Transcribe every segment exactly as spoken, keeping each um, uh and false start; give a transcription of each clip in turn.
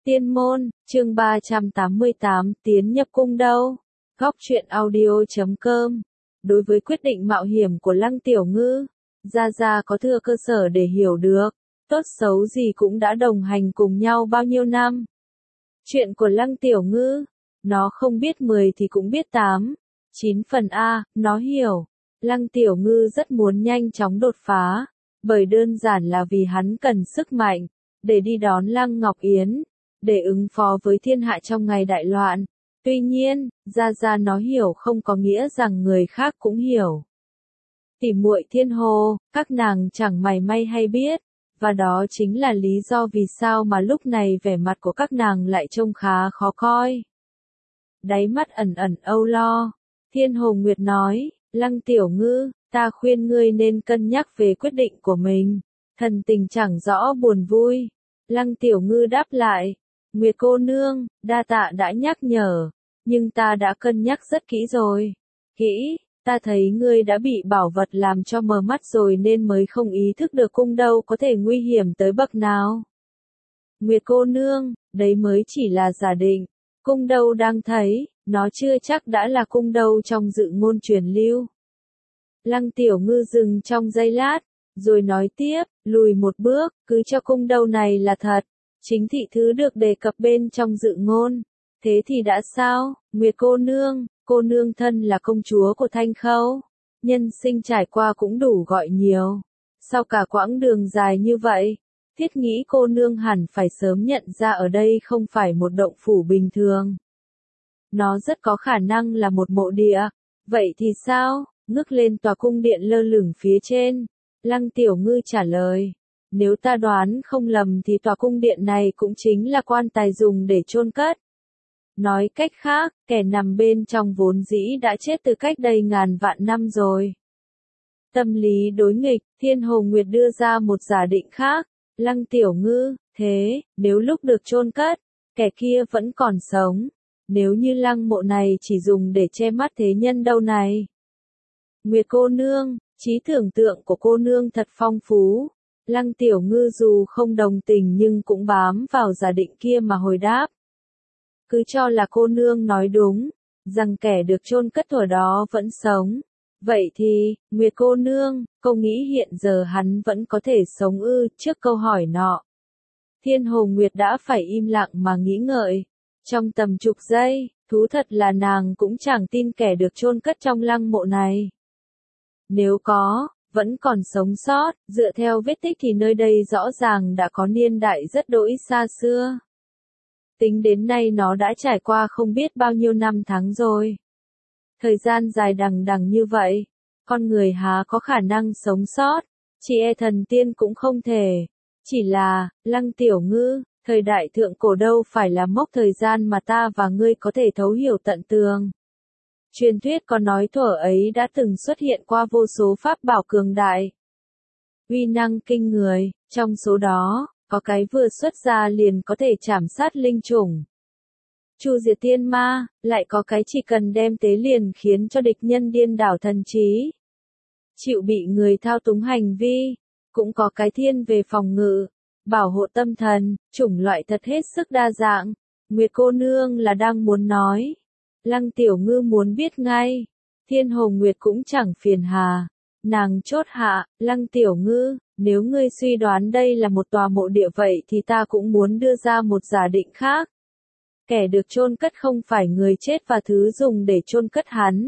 Tiên môn, chương ba trăm tám mươi tám, tiến nhập cung đâu? Góc truyện audio chấm com. Đối với quyết định mạo hiểm của Lăng Tiểu Ngư, Gia Gia có thừa cơ sở để hiểu được, tốt xấu gì cũng đã đồng hành cùng nhau bao nhiêu năm. Chuyện của Lăng Tiểu Ngư, nó không biết mười thì cũng biết tám, chín phần A, nó hiểu. Lăng Tiểu Ngư rất muốn nhanh chóng đột phá, bởi đơn giản là vì hắn cần sức mạnh, để đi đón Lăng Ngọc Yến, để ứng phó với thiên hạ trong ngày đại loạn. Tuy nhiên, Gia Gia nó hiểu không có nghĩa rằng người khác cũng hiểu. Tỉ muội Thiên Hồ, các nàng chẳng mảy may hay biết, và đó chính là lý do vì sao mà lúc này vẻ mặt của các nàng lại trông khá khó coi. Đáy mắt ẩn ẩn âu lo, Thiên Hồ Nguyệt nói, Lăng Tiểu Ngư, ta khuyên ngươi nên cân nhắc về quyết định của mình. Thần tình chẳng rõ buồn vui. Lăng Tiểu Ngư đáp lại, Nguyệt cô nương, đa tạ đã nhắc nhở, nhưng ta đã cân nhắc rất kỹ rồi. Kỹ, ta thấy ngươi đã bị bảo vật làm cho mờ mắt rồi nên mới không ý thức được cung đâu có thể nguy hiểm tới bậc nào. Nguyệt cô nương, đấy mới chỉ là giả định, cung đâu đang thấy, nó chưa chắc đã là cung đâu trong dự ngôn truyền lưu. Lăng Tiểu Ngư dừng trong giây lát, rồi nói tiếp, lùi một bước, cứ cho cung đâu này là thật. Chính thị thứ được đề cập bên trong dự ngôn. Thế thì đã sao, Nguyệt cô nương, cô nương thân là công chúa của Thanh Khâu. Nhân sinh trải qua cũng đủ gọi nhiều. Sau cả quãng đường dài như vậy, thiết nghĩ cô nương hẳn phải sớm nhận ra ở đây không phải một động phủ bình thường. Nó rất có khả năng là một mộ địa. Vậy thì sao, ngước lên tòa cung điện lơ lửng phía trên. Lăng Tiểu Ngư trả lời. Nếu ta đoán không lầm thì tòa cung điện này cũng chính là quan tài dùng để chôn cất. Nói cách khác, kẻ nằm bên trong vốn dĩ đã chết từ cách đây ngàn vạn năm rồi. Tâm lý đối nghịch, Thiên Hồ Nguyệt đưa ra một giả định khác. Lăng Tiểu Ngư, thế, nếu lúc được chôn cất, kẻ kia vẫn còn sống. Nếu như lăng mộ này chỉ dùng để che mắt thế nhân đâu này. Nguyệt cô nương, trí tưởng tượng của cô nương thật phong phú. Lăng Tiểu Ngư dù không đồng tình nhưng cũng bám vào giả định kia mà hồi đáp. Cứ cho là cô nương nói đúng, rằng kẻ được chôn cất ở đó vẫn sống. Vậy thì, Nguyệt cô nương, cô nghĩ hiện giờ hắn vẫn có thể sống ư? Trước câu hỏi nọ, Thiên Hồ Nguyệt đã phải im lặng mà nghĩ ngợi. Trong tầm chục giây, thú thật là nàng cũng chẳng tin kẻ được chôn cất trong lăng mộ này. Nếu có, vẫn còn sống sót, dựa theo vết tích thì nơi đây rõ ràng đã có niên đại rất đỗi xa xưa. Tính đến nay nó đã trải qua không biết bao nhiêu năm tháng rồi. Thời gian dài đằng đằng như vậy, con người há có khả năng sống sót, chỉ e thần tiên cũng không thể. Chỉ là, Lăng Tiểu Ngư, thời đại thượng cổ đâu phải là mốc thời gian mà ta và ngươi có thể thấu hiểu tận tường. Truyền thuyết có nói thuở ấy đã từng xuất hiện qua vô số pháp bảo cường đại. Uy năng kinh người, trong số đó, có cái vừa xuất ra liền có thể chảm sát linh chủng. Chu diệt tiên ma, lại có cái chỉ cần đem tế liền khiến cho địch nhân điên đảo thần trí. Chịu bị người thao túng hành vi, cũng có cái thiên về phòng ngự, bảo hộ tâm thần, chủng loại thật hết sức đa dạng. Nguyệt cô nương là đang muốn nói. Lăng Tiểu Ngư muốn biết ngay. Thiên Hồ Nguyệt cũng chẳng phiền hà. Nàng chốt hạ, Lăng Tiểu Ngư, nếu ngươi suy đoán đây là một tòa mộ địa vậy thì ta cũng muốn đưa ra một giả định khác. Kẻ được chôn cất không phải người chết và thứ dùng để chôn cất hắn.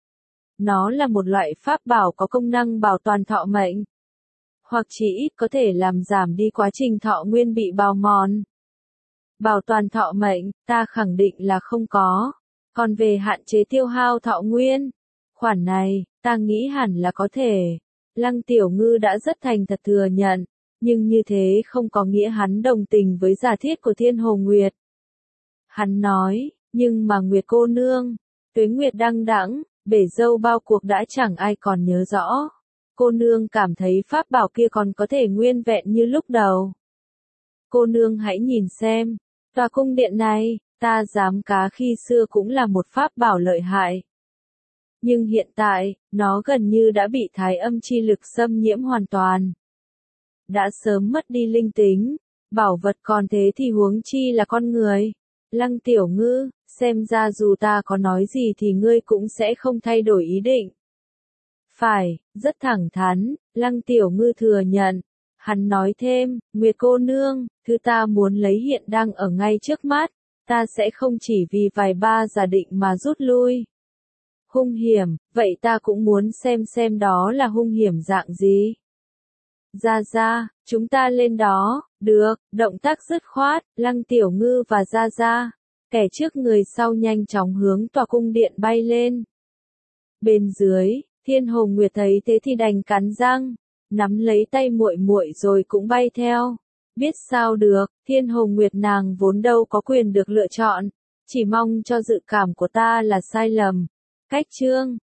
Nó là một loại pháp bảo có công năng bảo toàn thọ mệnh. Hoặc chỉ ít có thể làm giảm đi quá trình thọ nguyên bị bào mòn. Bảo toàn thọ mệnh, ta khẳng định là không có. Còn về hạn chế tiêu hao thọ nguyên, khoản này, ta nghĩ hẳn là có thể. Lăng Tiểu Ngư đã rất thành thật thừa nhận, nhưng như thế không có nghĩa hắn đồng tình với giả thiết của Thiên Hồ Nguyệt. Hắn nói, nhưng mà Nguyệt cô nương, tuế nguyệt đăng đẵng, bể dâu bao cuộc đã chẳng ai còn nhớ rõ. Cô nương cảm thấy pháp bảo kia còn có thể nguyên vẹn như lúc đầu. Cô nương hãy nhìn xem, tòa cung điện này, ta dám cá khi xưa cũng là một pháp bảo lợi hại. Nhưng hiện tại, nó gần như đã bị thái âm chi lực xâm nhiễm hoàn toàn. Đã sớm mất đi linh tính, Bảo vật còn thế thì huống chi là con người. Lăng Tiểu Ngư, xem ra dù ta có nói gì thì ngươi cũng sẽ không thay đổi ý định. Phải, rất thẳng thắn, Lăng Tiểu Ngư thừa nhận. Hắn nói thêm, Nguyệt cô nương, thứ ta muốn lấy hiện đang ở ngay trước mắt, ta sẽ không chỉ vì vài ba giả định mà rút lui. Hung hiểm, vậy ta cũng muốn xem xem đó là hung hiểm dạng gì. Gia Gia, chúng ta lên đó, được, động tác dứt khoát, Lăng Tiểu Ngư và Gia Gia, kẻ trước người sau nhanh chóng hướng tòa cung điện bay lên. Bên dưới, Thiên Hồng Nguyệt thấy thế thì đành cắn răng, nắm lấy tay muội muội rồi cũng bay theo. Biết sao được, Thiên Hồng Nguyệt nàng vốn đâu có quyền được lựa chọn, chỉ mong cho dự cảm của ta là sai lầm. Cách chương